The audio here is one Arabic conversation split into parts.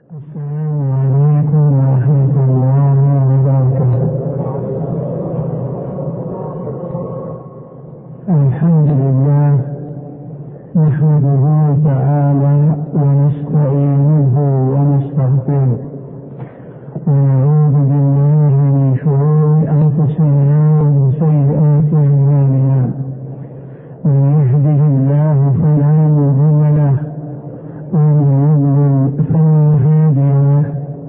السلام عليكم ورحمة الله وبركاته. الحمد لله نحمده تعالى ونستعينه ونستغفره ونعوذ بالله من شرور أنفسنا ومن سيئات أعمالنا. من يهده الله فلا مضل له ومن يضلل فلا هادي له،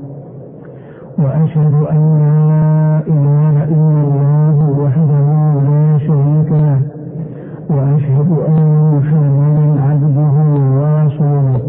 وأشهد أن لا إله إلا الله وحده لا شريك له، وأشهد أن محمدا عبده ورسوله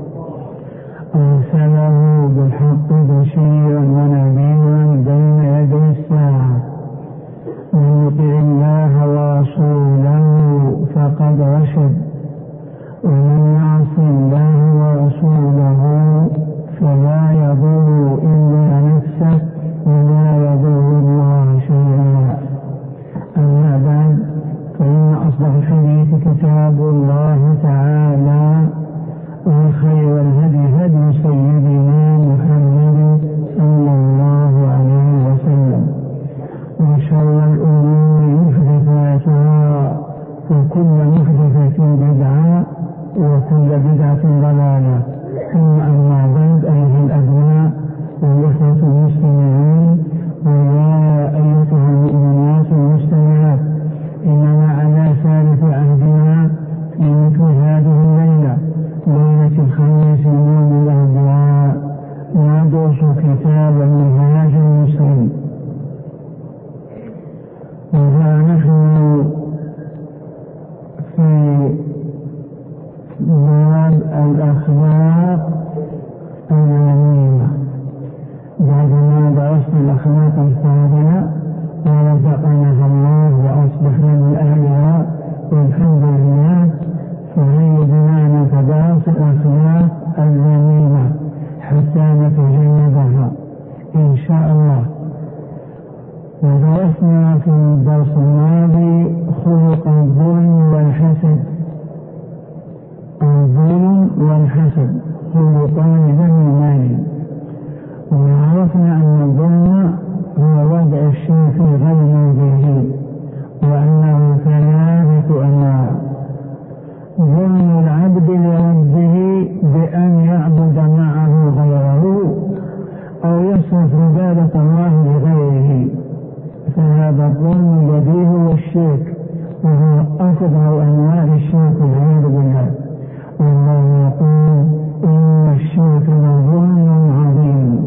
أرسله بالحق بشيرا ونذيرا بين يدي الساعة. من يطع الله ورسوله فقد رشد، ومن يعص الله ورسوله فلا يضر إلا نفسه ولا يضر الله شيئا. أما بعد، فإن أصدق الحديث كتاب الله تعالى، وخير الهدي هدي سيدنا محمد صلى الله عليه وسلم، وشر الأمور محدثاتها، وكل محدثة بدعة، وكل بدعة ضلالة. ثم أما بعد، أيها الأبناء والإخوة المستمعين، ويا أيتها المؤمنات المستمعات، إننا على ثالث عهدنا في مثل هذه الليلة، ليلة الخميس يوم الأربعاء، ندرس كتاب منهاج المسلم. وها نحن في باب الأخلاق الذميمة، بعدما درسنا الأخلاق الفاضلة ورزقناها الله وأصبحنا من أهلها والحمد لله، فهيا بنا نتدارس الأخلاق الذميمة حتى نتجنبها إن شاء الله. ودرسنا في الدرس الماضي خلق الظلم والحسد. الظلم والحسد خلقان ذميمان، وعرفنا أن الظلم هو وضع الشيء في غير موضعه، وأنه ثلاثة أنواع: ظلم العبد لربه بأن يعبد معه غيره أو يصرف عبادة الله لغيره، فهذا الظلم الذي هو الشرك، وهو أفضل أنواع الشرك والعياذ بالله. والله يقول: إن الشرك لظلم عظيم.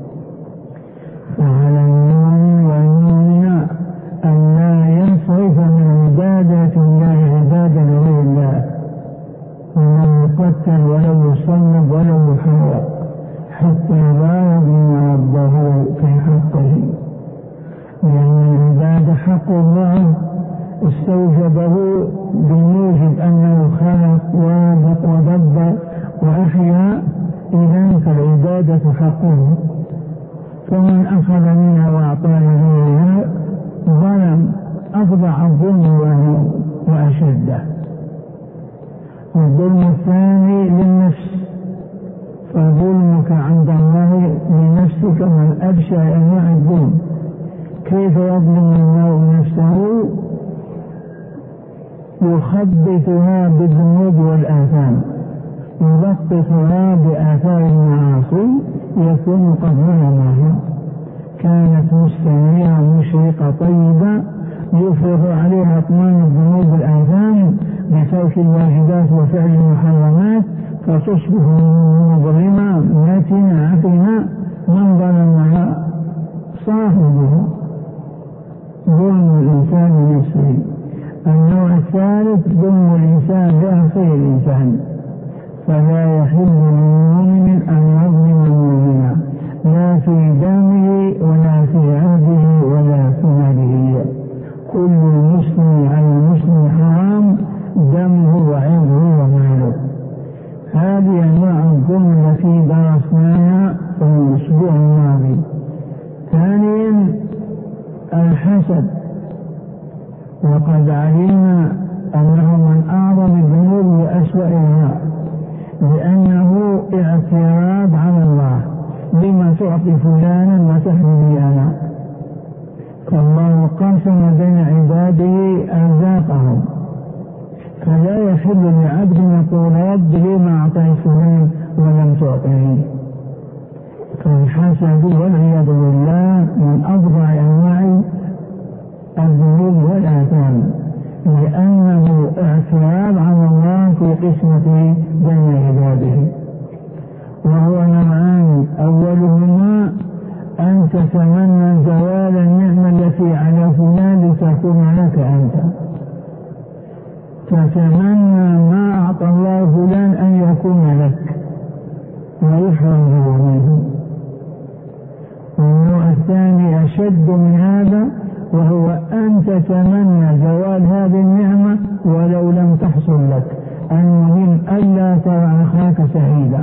فعلى المؤمن والمؤمنة أن لا يصرف من عبادة الله عبادة غير الله، ولو يقتل ولو يصلب ولو يحرق، حتى لا يظلم ربه في حقه، لأن العبادة حق الله استوجبه بموجب أنه خلق ودبر وأحيا، إذن فالعبادة حقه، فمن أخذ منها وأعطى لغيرها ظلم، أفضع الظلم وأشده. والظلم الثاني للنفس، فظلمك عند الله لنفسك من أبشع أنواع الظلم. كيف يظلم المرء نفسه؟ يخبثها بالذنوب والآثام، يلطفها بآثار المعاصي، يكون قد ظلمها. كانت مستنيرة مشرقة طيبة يفرغ عليها أطمان الذنوب والآثام بترك الواجبات وفعل المحرمات، فتصبح مظلمة نتنة عفنة، من ظلمها صاحبها. ظلم الإنسان نفسه. النوع الثالث ظلم الإنسان لأخيه الإنسان، فلا يحل للمؤمن أن يظلم مؤمنا، لا في دمه ولا في عهده ولا في ماله. كل المسلم على المسلم حرام دمه وعرضه وماله. هذه أنواع الظلم التي درسناها في الأسبوع الماضي. ثانيا الحسد، وقد علمنا أنه من أعظم الذنوب وأسوأها، لأنه اعتراض على الله تعطي فلانا وتحمي أنا. فالله قسم بين عباده أرزاقهم، فلا يحل لعبد يقول رب لما أعطيت فلان ولم تعطني. فالحسد والعياذ بالله من أفظع أنواع الذنوب والآثام، لأنه اعتراض على الله في قسمته بين عباده. وهو نوعان: أولهما أن تتمنى زوال النعمة التي على فلان لتكون لك أنت، تتمنى ما أعطى الله فلان أن يكون لك ويحرم منه. والنوع الثاني أشد من هذا، وهو أن تتمنى زوال هذه النعمة ولو لم تحصل لك، المهم ألا ترى أخاك سعيدا.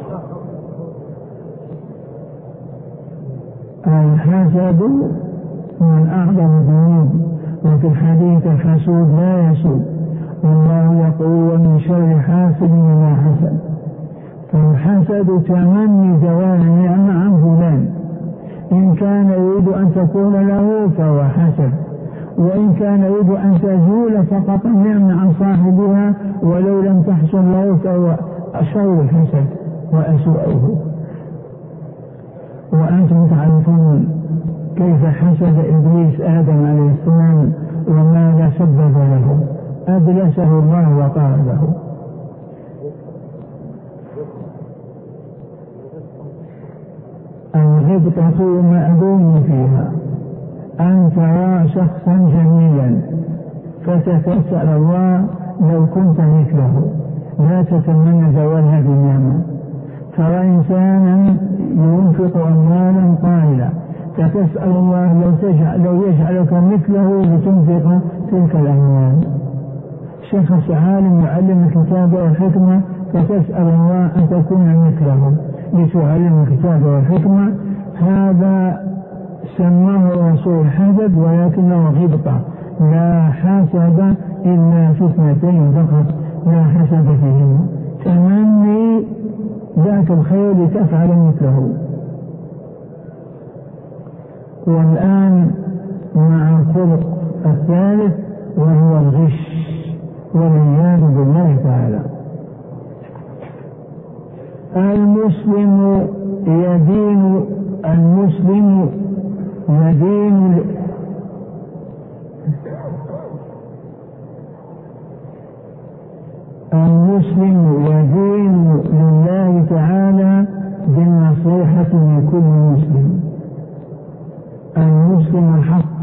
الحسد من أعظم الذنوب، وفي الحديث الحسود لا يسود، والله يقول ومن شر حاسد إذا حسد. فالحسد تمني زوال النعمة عن فلان، إن كان يريد أن تكون له فهو حسد، وإن كان يريد أن تزول فقط النعمة عن صاحبها ولو لم تحصل له فهو أشر الحسد وأسوأه. وأنتم تعرفون كيف حسد إبليس آدم عليه السلام وماذا سبب له. أبلسه الله وطرده. الغبطة مأذون فيها، أن ترى شخصا جميلا فتتسأل الله لو كنت مثله، لا تتمنى زوال هذه النعمة. ترى إنسانا ينفق أموالا طائلة فتسأل الله لو يجعلك مثله لتنفق تلك الأموال. شخص عالم يعلم الكتاب والحكمة فتسأل الله أن تكون مثله لتعلم الكتاب والحكمة. هذا سماه الرسول حسد، ولكنه غبطة. لا حسد إلا في اثنتين فقط، لا حسد فيهما، تمني ذاك الخير لتفعل مثله. والآن مع الخلق الثالث وهو الغش والعياذ بالله تعالى. المسلم يدين لله تعالى بالنصيحة لكل مسلم. المسلم الحق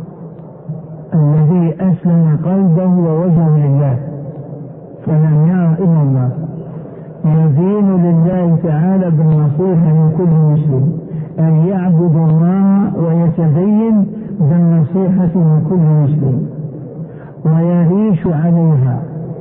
الذي أسلم قلبه ووجهه لله فلم يرى إلا الله، يدين لله تعالى بالنصيحة لكل مسلم، أن يعبد الله ويتدين بالنصيحة لكل مسلم ويعيش عليها،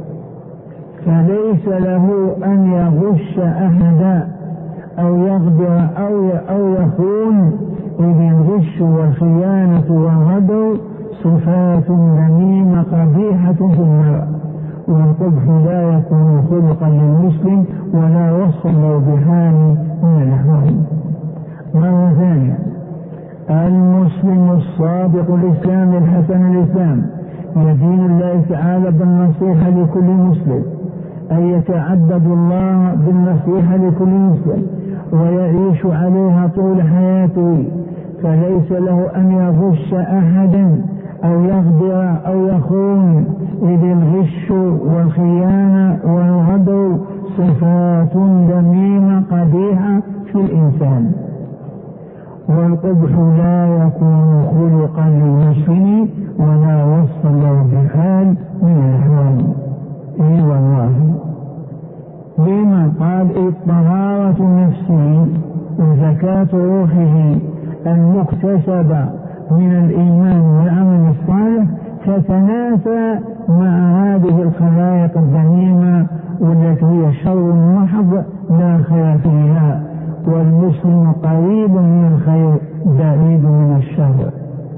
فليس له أن يغش أحدا أو يغدر أو يخون، إذ الغش والخيانة والغدر صفات ذميمة قبيحة في المرء، والقبح لا يكون خلقا للمسلم ولا وصفا له بحال من الأحوال. مرة ثانية، المسلم الصادق الإسلام الحسن الإسلام يدين الله تعالى بالنصيحة لكل مسلم، أن يتعبد الله بالنصيحة لكل مسلم ويعيش عليها طول حياته، فليس له أن يغش أحدا أو يغدر أو يخون، إذ الغش والخيانة والغدر صفات ذميمة قبيحة في الإنسان، والقبح لا يكون خلقا للمسلم ولا وصفا له بحال من الأحوال. إي والله، لما قال طهارة نفسه وزكاة روحه المكتسبة من الإيمان والعمل الصالح تتنافى مع هذه الخلائق الذميمة والتي هي شر محض لا خير فيها، والمسلم قريب من الخير بعيد من الشر.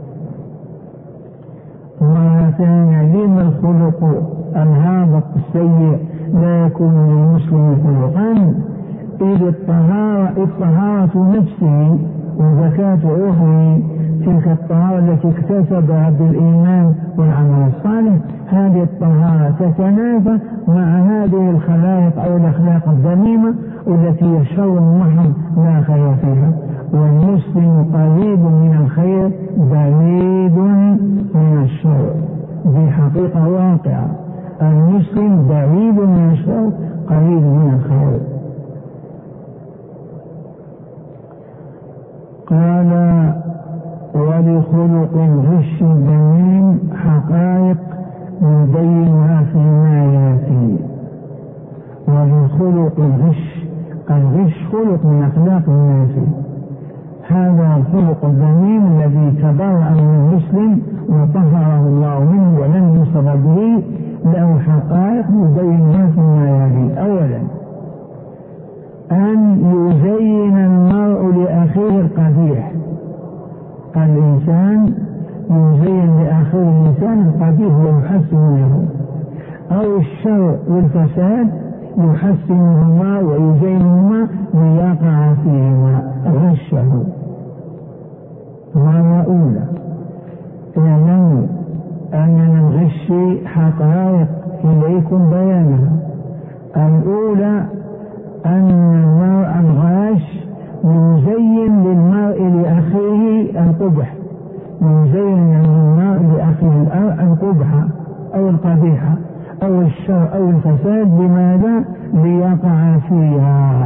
مرة ثانية، لما الخلق الهابط السيء لا يكون للمسلم خلقا؟ إذ الطهارة نفسه وزكاة روحه، تلك الطهارة التي اكتسبها بالإيمان والعمل الصالح، هذه الطهارة تتنافى مع هذه الخلائق أو الأخلاق الذميمة التي شر محض لا خير فيها. والمسلم قريب من الخير بعيد من الشر، دي حقيقة واقعة. المسلم بعيد من الشر قريب من الخير. قال ولخلق الغش الذميم حقائق يبينها فيما ياتي. ولخلق الغش خلق من أخلاق الناس، هذا الخلق الذميم الذي تبرأ من المسلم وطهره الله منه ولم يصب به، له حقائق يبينها فيما ياتي. أولا أن يزين المرء لأخيه القبيح، الإنسان يزين لأخيه الإنسان القبيح ويحسن له، أو الشر والفساد يحسنهما ويزينهما ليقع فيهما غشه. مرة أولى اعلموا أن الغش حقائق إليكم بيانها. الأولى أن المرء الغاش يزين للمرء لأخيه القبح، يزين للمرء لأخيه القبح أو القبيحة أو الشر أو الفساد. لماذا؟ ليقع فيها.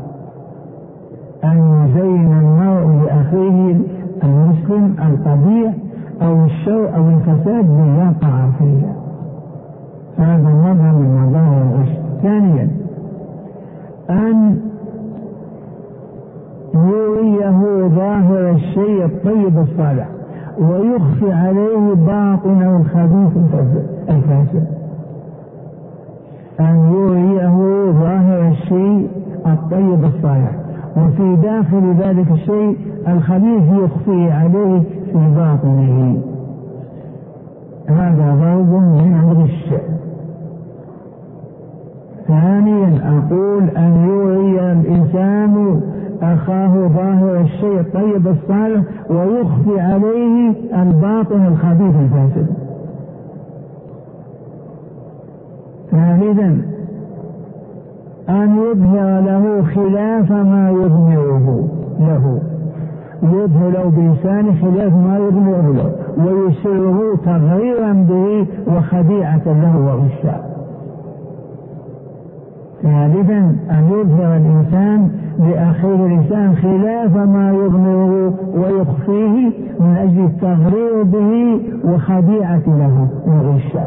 أن يزين المرء لأخيه المسلم القبيح أو الشر أو الفساد ليقع فيها، هذا مظهر من مظاهر الغش. ثانيا أن يريه ظاهر الشيء الطيب الصالح ويخفي عليه باطنه الخبيث الفاسد. أن يريه ظاهر الشيء الطيب الصالح وفي داخل ذلك الشيء الخبيث يخفي عليه في باطنه، هذا ضرب من الغش. ثانيا أقول أن يري الإنسان أخاه ظاهر الشيء الطيب الصالح ويخفي عليه الباطن الخبيث الفاسد. ثالثا أن يظهر له خلاف ما يظهره له، يظهر له بلسانه خلاف ما يظهره له ويسره تغييرا به وخديعة له وغشا. ثالثا أن يظهر الإنسان لأخيه الإنسان خلاف ما يظهره ويخفيه من أجل التغرير به وخديعة له وغشا.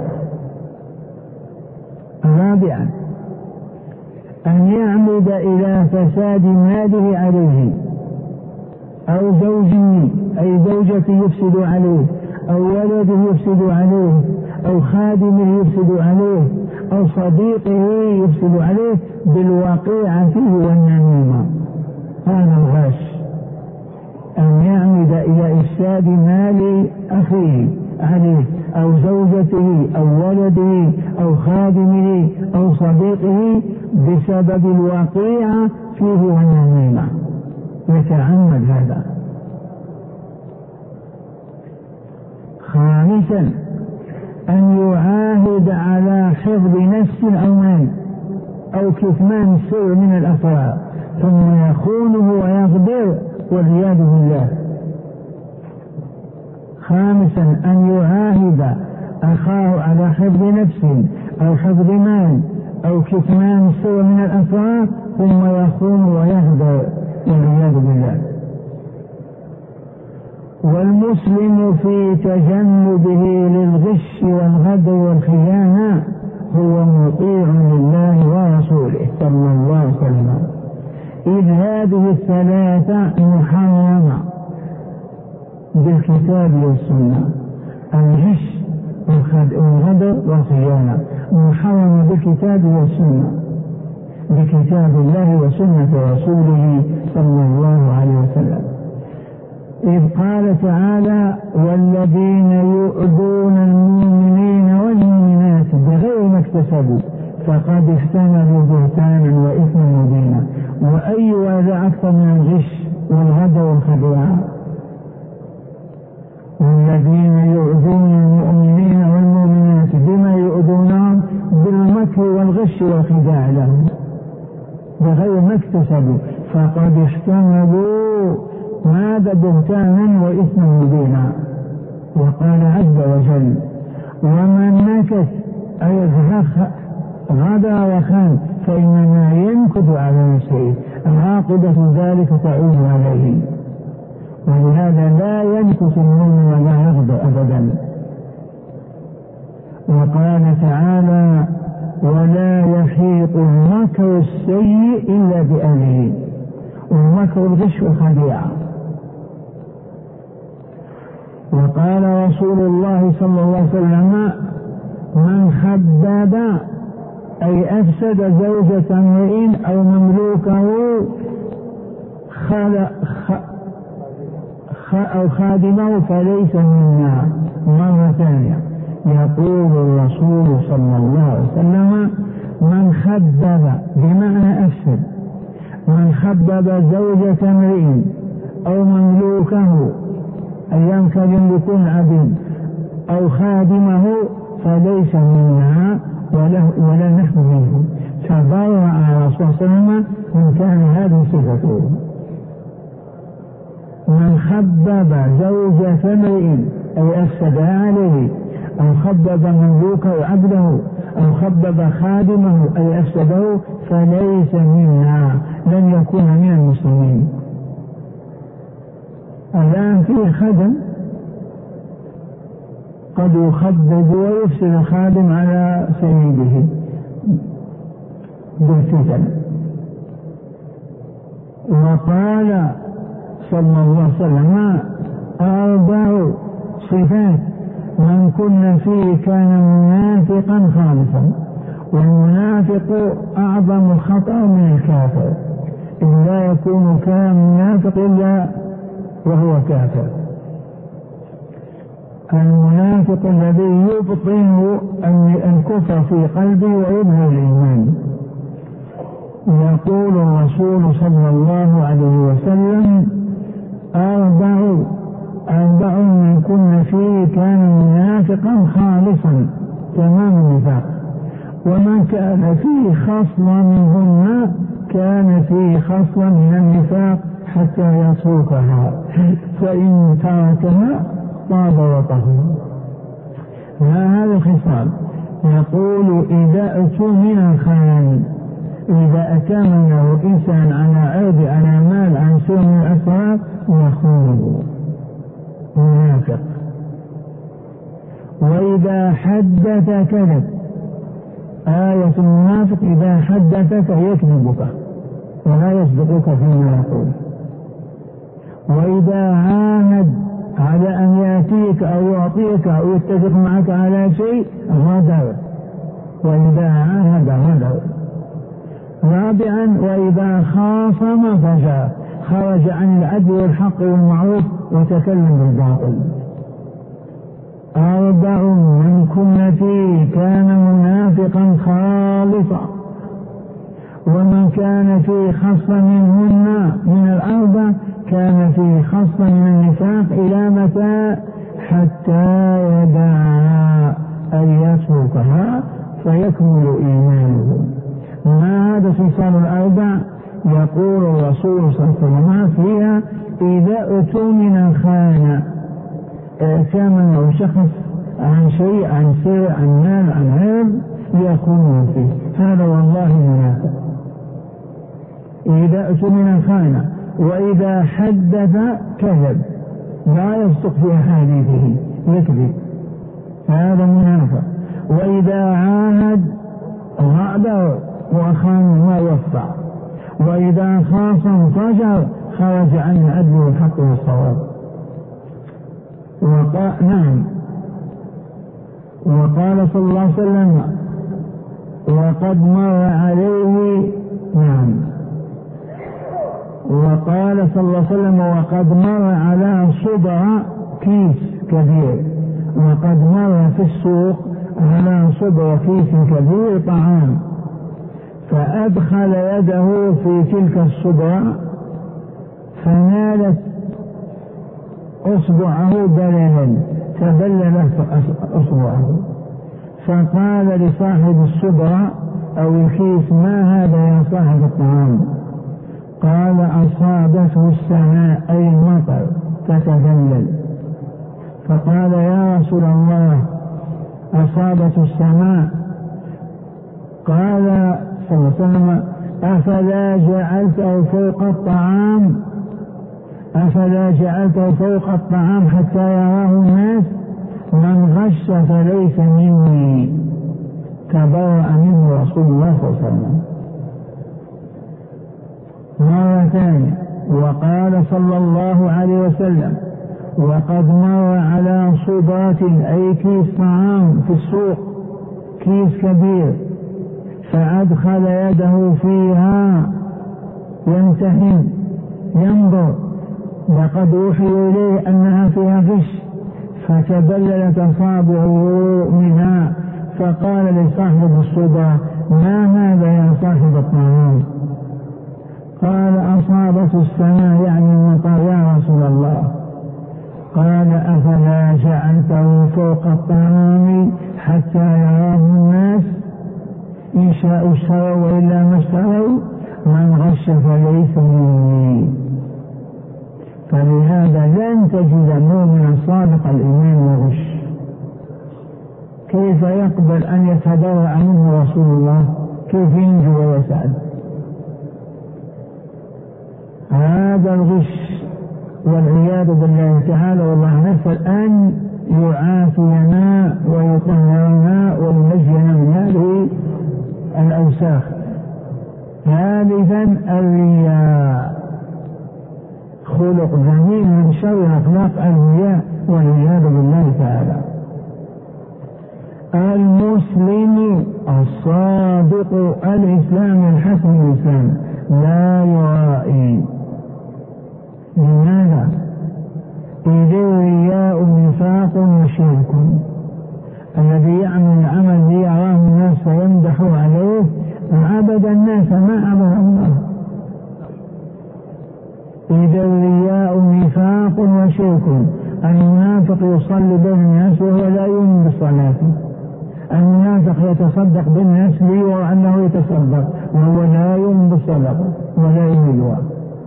رابعا أن يعمد إلى فساد ماله عليه، أو زوجه أي زوجته يفسد عليه، أو ولده يفسد عليه، أو خادمه يفسد عليه، أو صديقه يفسد عليه بالوقيعة فيه والنميمة، هذا الغش. أن يعمد إلى إفساد مال أخيه عليه أو زوجته أو ولده أو خادمه أو صديقه بسبب الوقيعة فيه والنميمة، يتعمد هذا. خامسا أن يعاهد على حفظ نفس أو مال أو كتمان السر من الأسرار ثم يخونه ويغدر والعياذ بالله. خامسا أن يعاهد أخاه على حفظ نفس أو حفظ مال أو كتمان السر من الأسرار ثم يخونه ويغدر والعياذ بالله. والمسلم في تجنبه للغش والغدر والخيانة هو مطيع لله ورسوله صلى الله عليه وسلم، إذ هذه الثلاثة محرمة بالكتاب والسنة. الغش والغدر والخيانة محرمة بالكتاب والسنة، بكتاب الله وسنة رسوله صلى الله عليه وسلم. إذ قال تعالى والذين يؤذون المؤمنين والمؤمنات بغير ما اكتسبوا فقد احتملوا بهتانا وإثما مبينا. وأي هذا أكثر من الغش والغدر والخديعة. والذين يؤذون المؤمنين والمؤمنات بما يؤذونهم بالمكر والغش والخداع لهم بغير ما اكتسبوا فقد احتملوا ماذا بهتانا وإثما مبينا. وقال عز وجل ومن نكث أي غدر وخان فإنما ينكث على نفسه عاقبة ذلك تعود عليه. ولهذا لا ينكث المؤمن ولا يغدر أبدا. وقال تعالى ولا يحيط المكر السيء إلا بأهله. والمكر الغش والخديعة. وقال رسول الله صلى الله عليه وسلم من خبب أي أفسد زوجة امرئ أو مملوكه أو خادمه فليس منا. مرة ثانية يقول الرسول صلى الله عليه وسلم من خبب بمعنى أفسد من خبب زوجة امرئ أو مملوكه أيام كان يملكون عبد أو خادمه فليس منا ولا نحن منه. فبرأ على رسول الله صلى الله عليه وسلم من كان هذه صفته. من خبب زوجة امرئ أي أفسدها عليه أو خبب مملوكه عبده أو خبب خادمه أي أفسده فليس منا لن يكون من المسلمين. الآن فيه خدم قد يخبب ويفسد الخادم على سيده بالفتن. وقال صلى الله عليه وسلم 4 صفات من كن فيه كان منافقا خالصا. والمنافق أعظم خطأ من الكافر إن لا يكون كمنافق إلا وهو كافر. المنافق الذي يبطن الكفر في قلبه ويظهر الإيمان. يقول الرسول صلى الله عليه وسلم 4 من كن فيه كان منافقا خالصا تمام النفاق. ومن كان فيه خصلة منهن كان فيه خصلة من النفاق حتى يتركها فإن تركها طاب وطهر. ما هذا الخصال؟ يقول إذا اؤتمن خان. إذا أتمنه إنسان على عرض على مال عن سوء من الأسرار يخونه منافق. وإذا حدث كذب. آية المنافق إذا حدثك يكذبك ولا يصدقك فيما يقول. وإذا عاهد على أن يأتيك أو يعطيك أو يتفق معك على شيء غدر. وإذا عاهد غدر. 4 وإذا خاصم فجر خرج عن العدل والحق والمعروف وتكلم بالباطل. 4 من كن فيه كان منافقا خالصا. ومن كان فيه خصلة منهن من 4 كان فيه خصلة من النفاق إلى متى؟ حتى يدعها أن يتركها فيكمل إيمانه. ما هذا خصال 4؟ يقول الرسول صلى الله عليه وسلم فيها إذا اؤتمن خان. اعتمن شخص عن شيء عن سر عن مال عن عرض يكون فيه هذا والله منافق. إذا اؤتمن خان. وإذا حدث كذب لا يصدق في أحاديثه يكذب هذا منافق. وإذا عاهد غدر وخان ما وفى. وإذا خاصم فجر خرج عن العدل والحق والصواب. وقال صلى الله عليه وسلم وقد مر عليه وقال صلى الله عليه وسلم وقد مر على صبع كيس كبير. وقد مر في السوق على صبع كيس كبير طعام فأدخل يده في تلك الصبرة فنالت أصبعه بللا، تبللت أصبعه، فقال لصاحب الصبرة أو الكيس: ما هذا يا صاحب الطعام؟ قال: أصابته السماء أي المطر تتبلل. فقال: يا رسول الله أصابته السماء. قال صلى الله عليه وسلم: أفلا جعلته فوق الطعام؟ أفلا جعلته فوق الطعام حتى يراه الناس؟ من غش فليس مني. تبرأ منه رسول الله صلى الله عليه وسلم. مرة ثانية وقال صلى الله عليه وسلم: وقد مر على صبرة أي كيس طعام في السوق، كيس كبير، فأدخل يده فيها يمتحن ينظر، لقد أوحي إليه أنها فيها غش، فتبللت أصابعه منها، فقال لصاحب الصبرة: ما هذا يا صاحب الطعام؟ قال: أصابته السماء يعني المطر يا رسول الله. قال: أفلا جعلته فوق الطعام حتى يراه الناس؟ إن شاءوا اشتروا وإلا ما اشتروا، من غش فليس مني. فلهذا لن تجد مؤمنا صادق الإيمان وغش. كيف يقبل أن يتبرأ منه رسول الله؟ كيف ينجو ويسعد؟ هذا الغش والعياذ بالله تعالى. والله نسأل أن يعافينا ويطهرنا وينجينا من هذه الأوساخ. ثالثا الرياء، خلق ذميم من شر أخلاق الرياء والعياذ بالله تعالى. المسلم الصادق الإسلام الحسن الإسلام لا يرائي. لماذا؟ إذ الرياء نفاق وشرك. الذي يعمل العمل ليراه الناس فيمدح عليه عبد الناس ما عبد الله. إذ الرياء نفاق وشرك. المنافق يصلي بين الناس وهو لا يؤمن بالصلاة. المنافق يتصدق بالناس ليرى أنه يتصدق وهو لا يؤمن بالصدقة ولا يؤمن.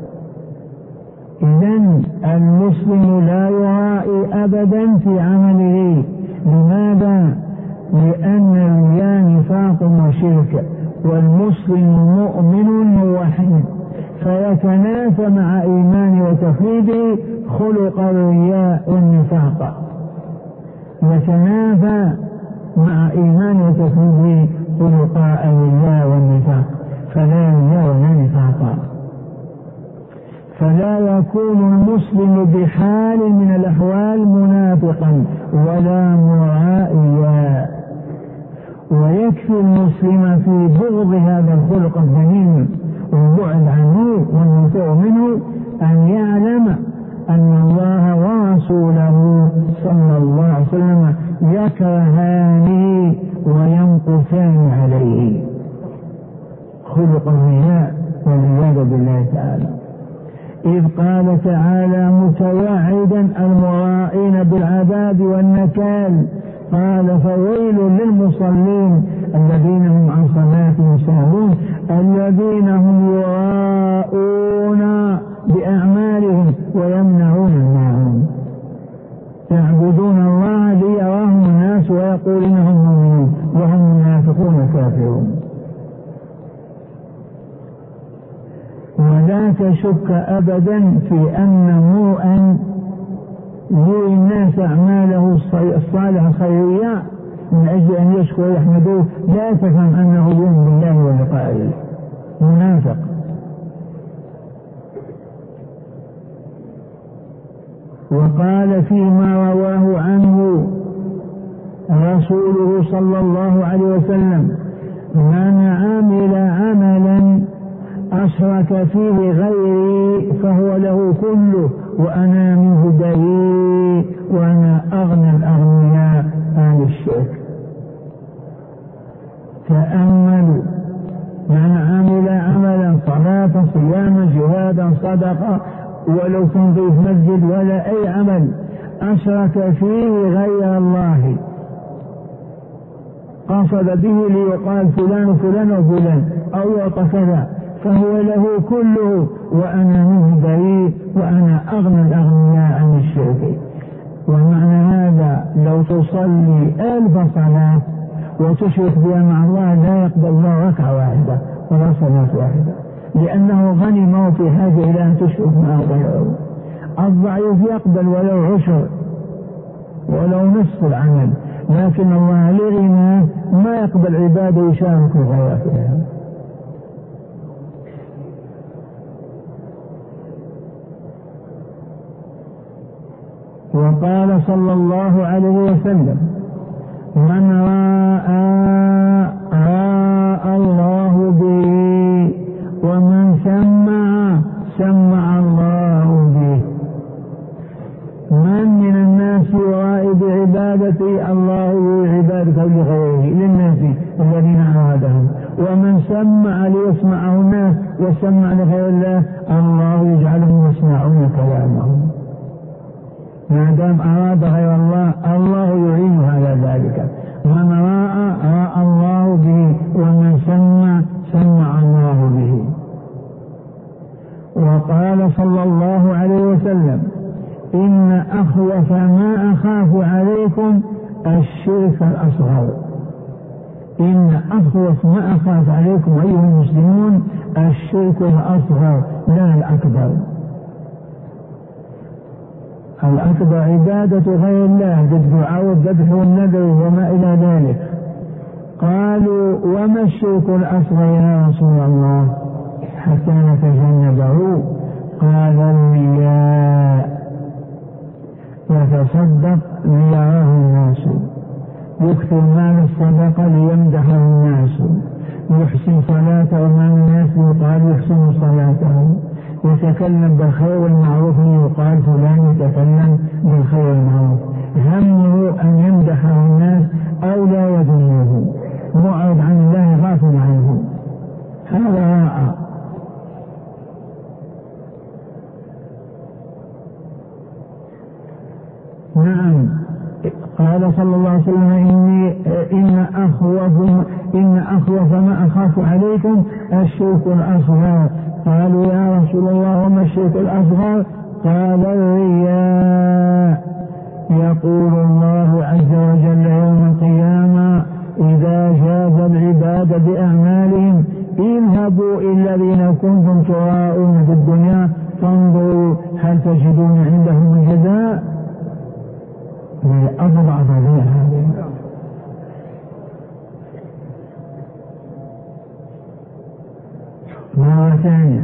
إذن المسلم لا يرائي أبدا في عمله. لماذا؟ لأن الرياء نفاق وشرك، والمسلم مؤمن موحد، فيتنافى مع إيمانه وتوحيده خلق الرياء والنفاق، يتنافى مع إيمانه وتوحيده خلق الرياء والنفاق، فلا رياء ولا نفاق. فلا يكون المسلم بحال من الأحوال منافقا ولا مرائيا. ويكفي المسلم في بغض هذا الخلق الذميم والبعد عنه والنفور منه أن يعلم أن الله ورسوله صلى الله عليه وسلم يكرهانه وينقصان عليه خلق الرياء والعياذ بالله تعالى. إذ قال تعالى متوعدا المرائين بالعذاب والنكال، قال: فويل للمصلين الذين هم عن صلاتهم ساهون الذين هم يراءون بأعمالهم ويمنعون الماعون. يعبدون الله ليراهم الناس ويقول إنهم مؤمنون وهم منافقون كافرون. ولا تشك أبدا في أن مرءا يري الناس أعماله الصالحة خيرية من أجل أن يشكر ويحمدوه، لا تفهم أنه يؤمن بالله ولقائه، منافق. وقال فيما رواه عنه رسوله صلى الله عليه وسلم: من عمل عملا أشرك فيه غيري فهو له كله وأنا منه بريء وأنا أغنى الأغنياء عن الشرك. تأملوا، من صدقة ولو تنظيف مسجد ولا أي عمل أشرك فيه غير الله قصد به ليقال فلان فلان وفلان أو يعطى كذا فهو له كله وأنا منه بريء وأنا أغنى الأغنياء عن الشرك. ومعنى هذا لو تصلي 1000 صلاة وتشرك بها مع الله لا يقبل الله ركعة واحدة ولا صلاة واحدة لأنه غني ما في حاجة إلى أن تشرك معه غيره. الضعيف يقبل ولو عشر ولو نصف العمل لكن الله لغنى ما يقبل عباده يشارك غيره فيها. وقال صلى الله عليه وسلم من راى الله به ومن سمع الله به. من الناس يرائي بعبادته الله بعبادته لغيره للناس الذين أرادهم ومن سمع ليسمعه الناس وسمع لغير الله الله يجعلهم يسمعون كلامهم. ما دام أراد غير الله الله يعين على ذلك. من راى الله به ومن سمع الله به. وقال صلى الله عليه وسلم إن أخوف ما أخاف عليكم الشرك الأصغر. إن أخوف ما أخاف عليكم أيها المسلمون الشرك الأصغر لا الأكبر. الأكبر عبادة غير الله بالدعاء والذبح والنذر وما إلى ذلك. قالوا وما الشرك الأصغر يا رسول الله حتى نتجنبه؟ قال الرياء. يتصدق ليراه الناس يكثر مال الصدقة ليمدحه الناس يحسن صلاته أمام الناس يقال يحسن صلاته يتكلم بالخير والمعروف يقال فلان يتكلم بالخير والمعروف. همه أن يمدحه الناس أو لا يذمه معرض عن الله غافل عنه هذا راء. نعم قال صلى الله عليه وسلم إن أخوف ما أخاف عليكم الشرك الأصغر. قالوا يا رسول الله وما الشرك الأصغر؟ قال الرياء. يقول الله عز وجل يوم القيامة إذا جاز العباد بأعمالهم اذهبوا إلى الذين كنتم تراءون في الدنيا فانظروا هل تجدون عندهم الجزاء. أضرع ضريع هذه. مرة ثانية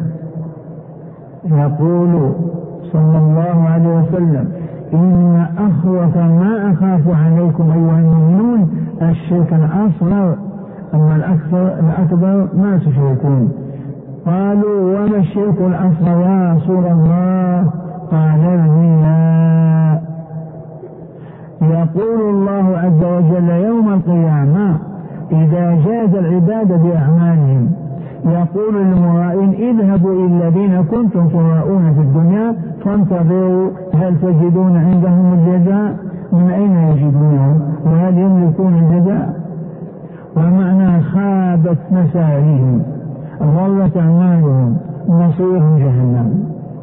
يقول صلى الله عليه وسلم إن أخوف ما أخاف عليكم أيها المؤمنون الشرك الأصغر أما الأكبر ما تشركون. قالوا وما الشرك الأصغر يا رسول الله؟ قال الرياء. يقول الله عز وجل يوم القيامة إذا جاز العباد بأعمالهم يقول للمرائين اذهبوا إلى الذين كنتم تراءون في الدنيا فانتظروا هل تجدون عندهم الجزاء. من أين يجدونه وهل يملكون الجزاء؟ ومعنى خابت مسارهم ضلت أعمالهم مصيرهم جهنم.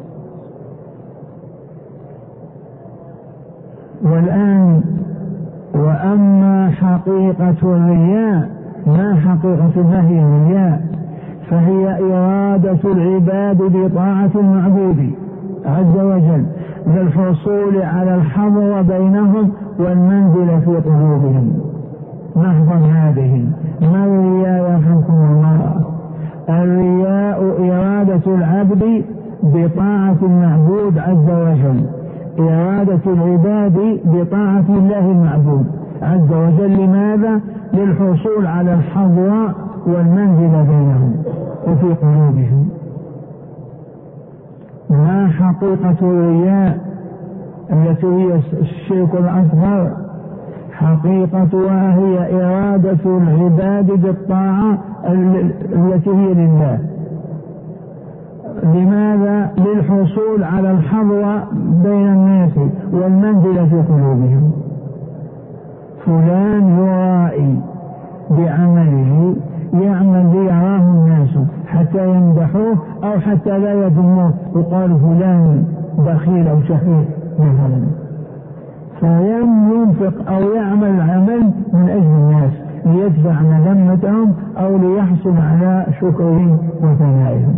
والآن وأما حقيقة الرياء ما حقيقة هي الرياء؟ فهي إرادة العباد بطاعة المعبود عز وجل للحصول على الحظوة بينهم والمنزل في قلوبهم. نحفظ هذه. ما الرياء يرحمكم الله؟ الرياء إرادة العبد بطاعة المعبود عز وجل إرادة العباد بطاعة الله المعبود عز وجل. لماذا؟ للحصول على الحظوة والمنزل بينهم وفي قلوبهم. ما حقيقة الرياء التي هي الشرك الأصغر؟ حقيقتها هي إرادة العباد بالطاعة التي هي لله لماذا؟ للحصول على الحظوة بين الناس والمنزلة في قلوبهم. فلان يرائي بعمله، يعمل ليراه الناس حتى يمدحوه أو حتى لا يذموه، يقال فلان بخيل أو شحيح مثلا، فينفق أو يعمل عمل من أجل الناس ليدفع مذمتهم أو ليحصل على شكرهم وثنائهم.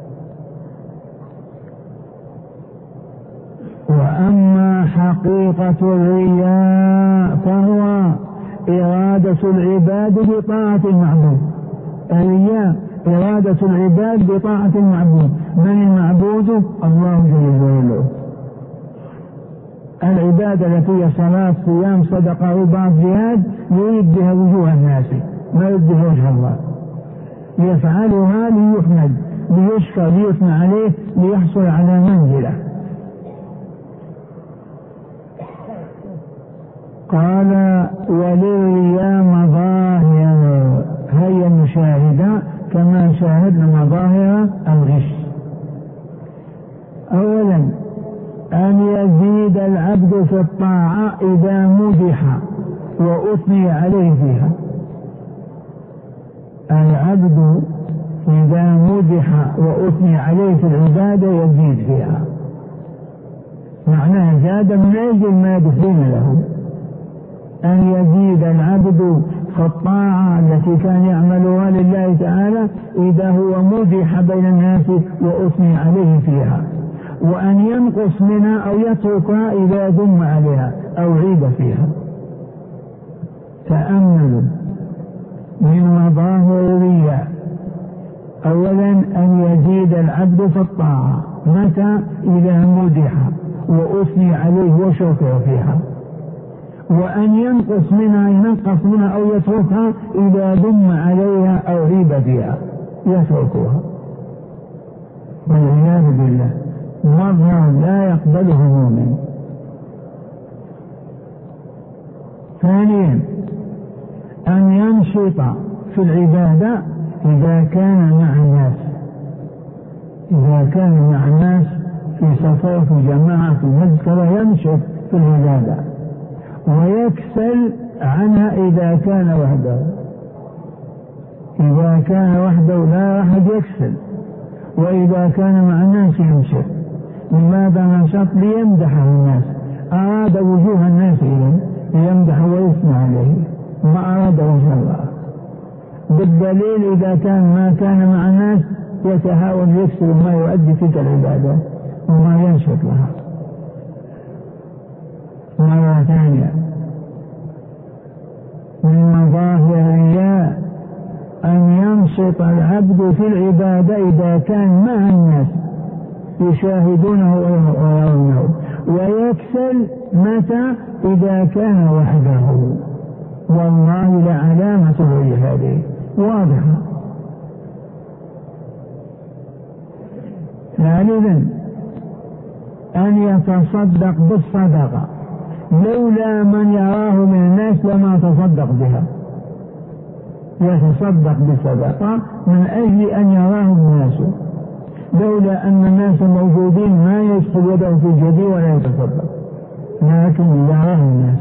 وأما حقيقة الرياء فهو إرادة العباد بطاعة المعبود. الرياء إرادة العباد بطاعة المعبود. من المعبود؟ الله جل جلاله. العبادة التي هي صلاة صيام صدقة رباط جهاد يريد بها وجوه الناس، ما يريد بها وجه الله، يفعلها ليحمد ليشكر ليثنى عليه ليحصل على منزلة. قال وللرياء مظاهر، هي مشاهدة كما شاهدنا مظاهر الغش. أولا أن يزيد العبد في الطاعة إذا مدح وأثني عليه فيها. العبد إذا مدح وأثني عليه في العبادة يزيد فيها، معناه زاد من أجل ما يدخلون له. أن يزيد العبد في الطاعة التي كان يعملها لله تعالى إذا هو مدح بين الناس وأثني عليه فيها، وأن ينقص منها أو يتركها إذا ذم عليها أو عيب فيها. تأملوا من مظاهر الرياء. أولا أن يزيد العبد في الطاعة، متى؟ إذا مدح وأثني عليه وشكر فيها. وأن ينقص منها أو يتركها إذا ذم عليها أو عيب فيها، يتركها والعياذ بالله. مظهر لا يقبله مؤمن. ثانيا أن ينشط في العبادة إذا كان مع الناس، إذا كان مع الناس في صفوف جماعة في مذكرة ينشط في العبادة، ويكسل عنها إذا كان وحده. إذا كان وحده لا أحد يكسل، وإذا كان مع الناس ينشط. لماذا نشط؟ ليمدحه الناس، أراد وجوه الناس إليه ليمدح ويثنى عليه، ما أراد وجه الله. بالدليل إذا كان ما كان مع الناس يتهاون يكسر ما يؤدي تلك العبادة وما ينشط لها. مرة ثانية من مظاهر الرياء أن ينشط العبد في العبادة إذا كان مع الناس يشاهدونه ويرونه، ويكسل متى؟ إذا كان وحده. والله لعلامة الرياء هذه واضحة. ثالثا أن يتصدق بالصدقة، لولا من يراه من الناس لما تصدق بها. يتصدق بالصدقة من أجل أن يراه الناس، لولا أن الناس موجودين ما يدخل يده في جيبه ولا يتصدق، لكن يراه الناس.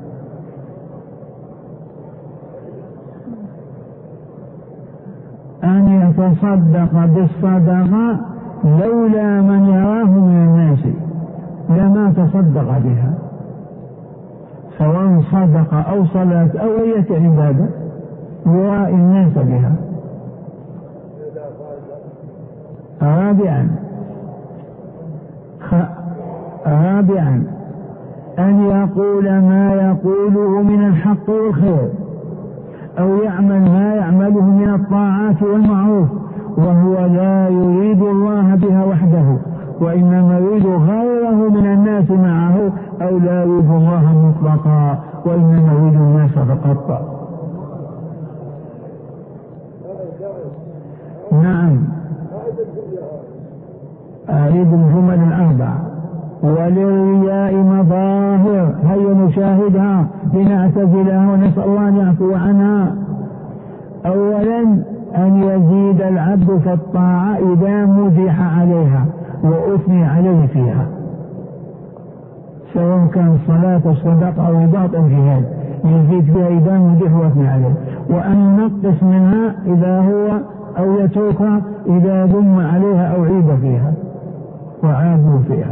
أن يتصدق بالصدقة لولا من يراه من الناس لما تصدق بها، سواء صدق أو صلاة أو أي عبادة يرائي الناس بها. رابعا أن يقول ما يقوله من الحق والخير، أو يعمل ما يعمله من الطاعات والمعروف وهو لا يريد الله بها وحده، وإنما يريد غيره من الناس معه، أو لا يريد الله مطلقا وإنما يريد الناس فقط. نعم، أريد الجمل الأربع. وللرياء مظاهر، هيا نشاهدها لنعتزلها ونسأل الله أن يعفو عنها. أولا أن يزيد العبد في الطاعة إذا مدح عليها وأثني عليه فيها، سواء كان صلاة أو صدقة أو رباط أو جهاد، يزيد فيها إذا مدح وأثني عليه، وأن ينقص منها إذا هو أو يتركها إذا ذم عليها أو عيب فيها وعابوا فيها.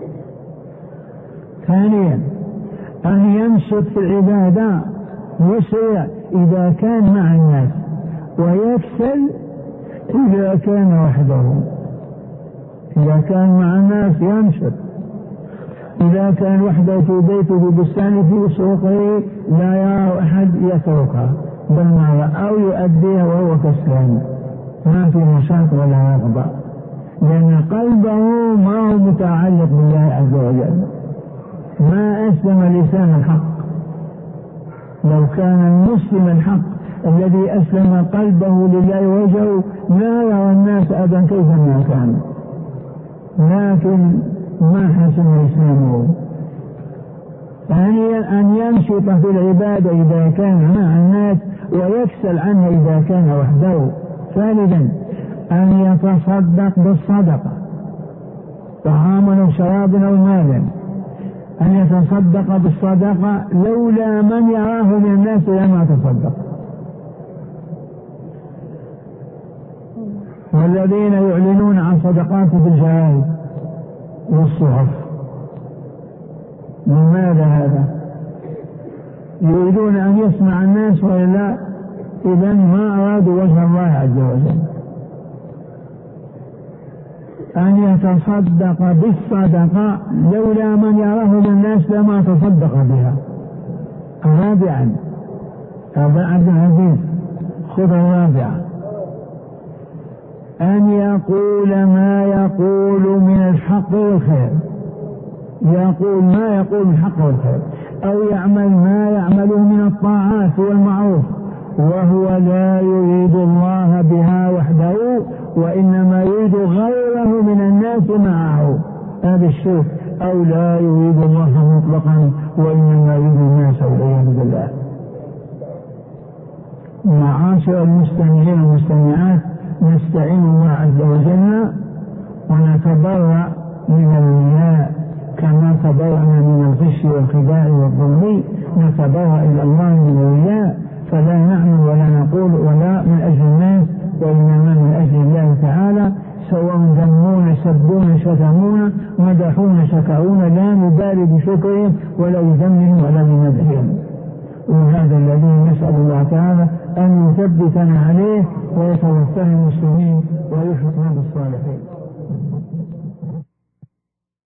ثانيا أن ينشط في العبادة يسرع إذا كان مع الناس، ويكسل إذا كان وحده. إذا كان مع الناس ينشط، إذا كان وحده في بيته في بستانه في سوقه لا يرى أحد يتركها بل ماذا أو يؤديها وهو كسلان، ما في نشاط ولا رغبة، لأن قلبه ما هو متعلق بالله عز وجل، ما أسلم لسان الحق. لو كان المسلم الحق الذي أسلم قلبه لله وجهه لا يرى الناس أبدا كيفما كان، لكن ما حسن إسلامه. ثانيا أن ينشط في العبادة إذا كان مع الناس ويكسل عنها إذا كان وحده. ثالثا أن يتصدق بالصدقة، طعاما أو شرابا أو مالا، أن يتصدق بالصدقة لولا من يراه من الناس لما تصدق. والذين يعلنون عن صدقات بالجرائد والصحف، لماذا هذا؟ يريدون أن يسمع الناس وإلا إذن ما أرادوا وجه الله عز وجل. أن يتصدق بالصدقة لولا من يراه من الناس لما تصدق بها. رابعا أبا عبد العزيز خذ الرابعة، أن يقول ما يقول من الحق والخير، يقول ما يقول من الحق والخير، أو يعمل ما يعمله من الطاعات والمعروف وهو لا يريد الله بها وحده وإنما يريد غيره من الناس معه، هذا الشرك. أو لا يريد الله مطلقا وإنما يريد الناس والعياذ بالله. معاشر المستمعين والمستمعات، نستعين الله عز وجل ونتبرأ من الرياء كما تبرأنا من الغش والخداع والظلم، نتبرأ إلى الله من الرياء، فلا نعمل ولا نقول ولا من أجل الناس وإنما من أجل الله تعالى، سواء ذمونا سبونا شتمونا مدحونا شكرونا لا نبالي بشكرهم ولا بذمهم ولا بمدحهم. وهذا الذي نسأل الله تعالى أن يثبتنا عليه ويتوفى المسلمين ويحفظنا بالصالحين.